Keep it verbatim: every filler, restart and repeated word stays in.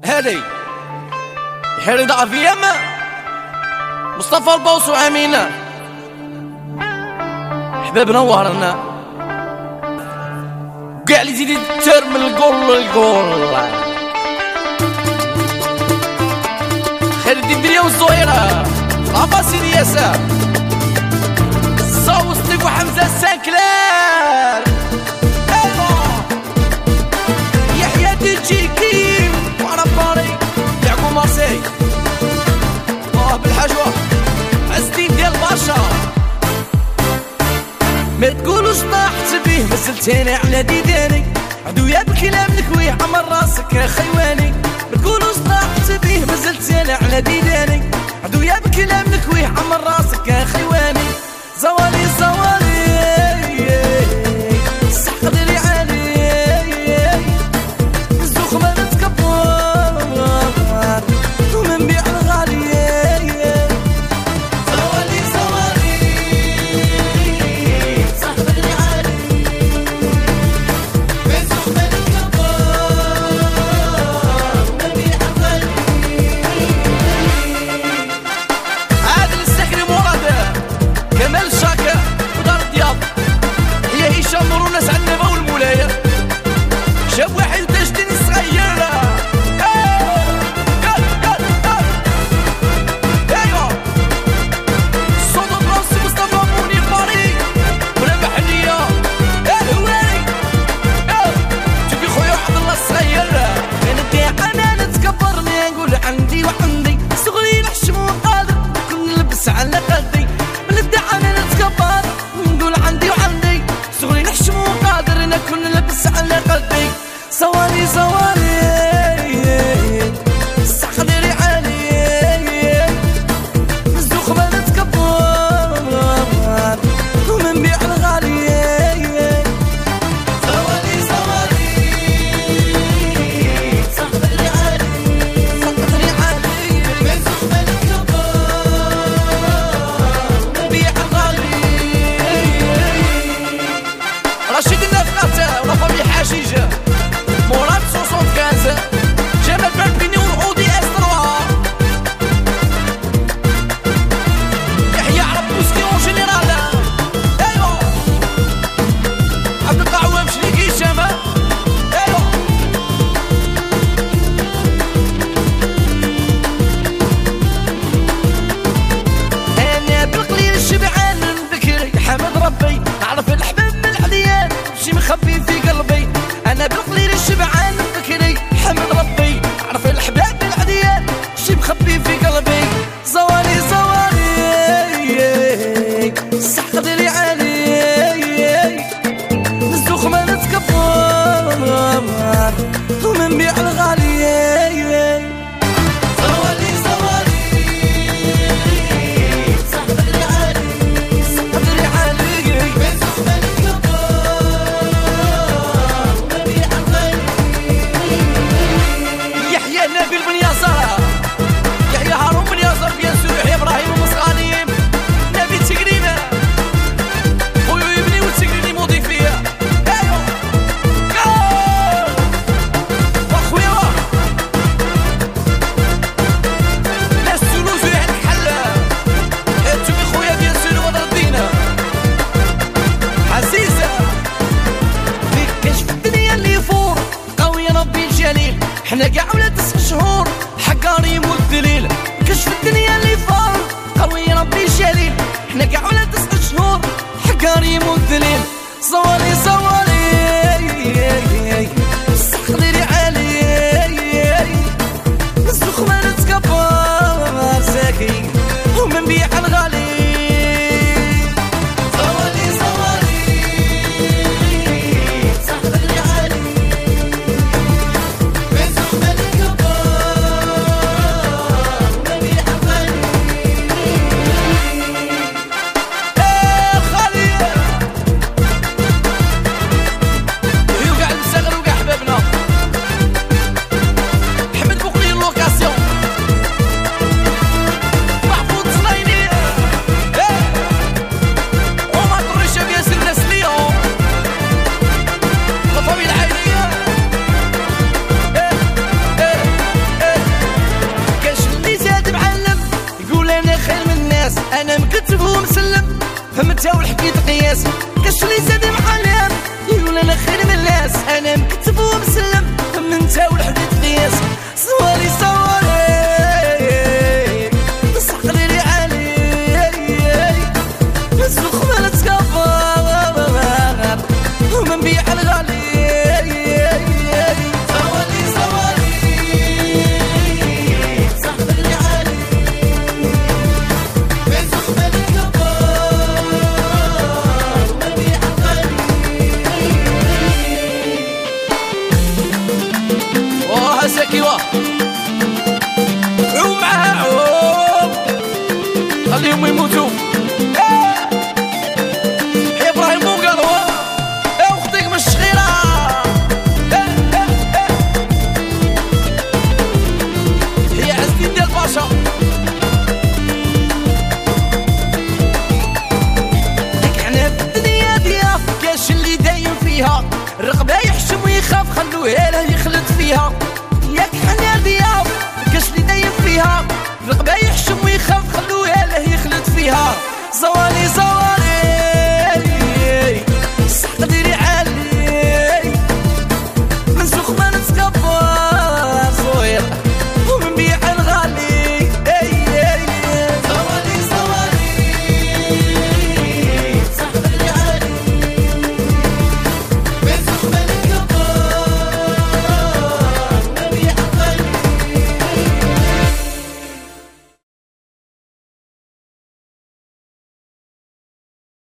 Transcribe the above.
هادي يحيري ضعفية ما مصطفى البوس وأمينة حباب نورنا قاع لي زيد التر من القول للقول خالد الدنيا والزهيرة عباسي رياسة صاوص لك وحمزة سانكلار يحيى دي جيكيم وانا باري يعقوب مارسي اه بالحجوة عزتين ديال باشا ما تقولوش طاحت بيه مازلتيني على ديداني عدويا بالكلام الكوي عمر راسك يا خيواني ما تقولوش طاحت بيه مازلتيني على ديداني عدويا بالكلام الكوي عمر راسك يا خيواني زوالي زوالي السحق ديالي عالي الزوخ ما نتكبر ومن بيع الغالي زوالي زوالي السحق ديالي عالي الزوخ ما نتكبر ومن بيع الغالي عادل السكري مراد كمال شاكا ودار الدياب هي هشام نور الناس عالنبا والمولايا شاب واحد تجدني صغير ايوا صوت براسي مصطفى موني باري ولا بحنية الهواري شوفي خويا عبد الله الصغير انا كاع انا نتكبرني نقول عندي وعندي صغري نحشم وقادر كل نلبس على قدي انا نتكبر ونقول عندي وعندي صغري نحشم وقادر انا كل نلبس على قلبي زوالي زوالي السحق ديالي عالي الزوخ ما نتكبر ومن بيع الغالي زوالي زوالي السحق ديالي عالي السحق ديالي عالي الزوخ ما نتكبر بيع الغالي رشيد النفقات ولا فامي حشيجة مراد سوسون كازا جمال بالبيني والأودي اس ثلاثة يحيى عربوسكي اون جينيرال ايوا عبد القعوام شريكي شمال ايوا انا بالقليل شبعان بكري حمد ربي نعرف الحباب من العديان شي مخبي في قلبي انا بالقليل شبعان بكري حمد ربي نعرف الحباب من العديان شي مخبي في قلبي زوالي زوالي السحق ديالي عالي الزوخ ما نتكبر ومن بيع الغالي زوالي زوالي السحق ديالي عالي السحق ديالي عالي الزوخ ما نتكبر ومن بيع الغالي يحيى نبيل بن ياسر يحيى هارون بن ياسر بيان سور يحيى ابراهيم ومسغانيم نبي تقرينا خويو يبني وتقريني مضيفيه ايوا واخويا ناس تولوز ويعني حلا انتومي خويا بيان سور وضر الدين عزيزه فيك كشف الدنيا اللي فور قوي ربي الجليل حنا كاع ولا تسع شهور حقاري والدليل كشف الدنيا اللي فور قوي ربي الجليل حنا كاع ولا تسع شهور حقاري والدليل زوالي زوالي السحق ديالي عالي الزوخ ما نتكبر ساكي ومن بيع الغالي زوالي زوالي السحق ديالي عالي الزوخ ما نتكبر ومن بيع الغالي خالي مكتب ومسلم فهمتها والحكيت قياس كاش اللي زاد معلم يقول انا خير من الناس انا مكتب ومسلم فهمتها والحكيت قياس صوالي صوالي تصحق لي علي السوق ما نتكبر وما نبيع الغالي صوالي صوالي تصحق لي علي السوق ما نتكبر وما نبيع الغالي واه ساكي واه عوم معاها عوم خليهم يموتوا يا ابراهيم بوقالوا يا اختك مش صغيره هي عز الدين ديال باشا لك حنا في الدنيا ديال كاش اللي دايم فيها الرقبه يحشم ويخاف خلوه له يخلط فيها ياك حنا ديال كاش اللي دايم فيها الرقبه يحشم ويخاف خلوه له يخلط فيها زوالي زوالي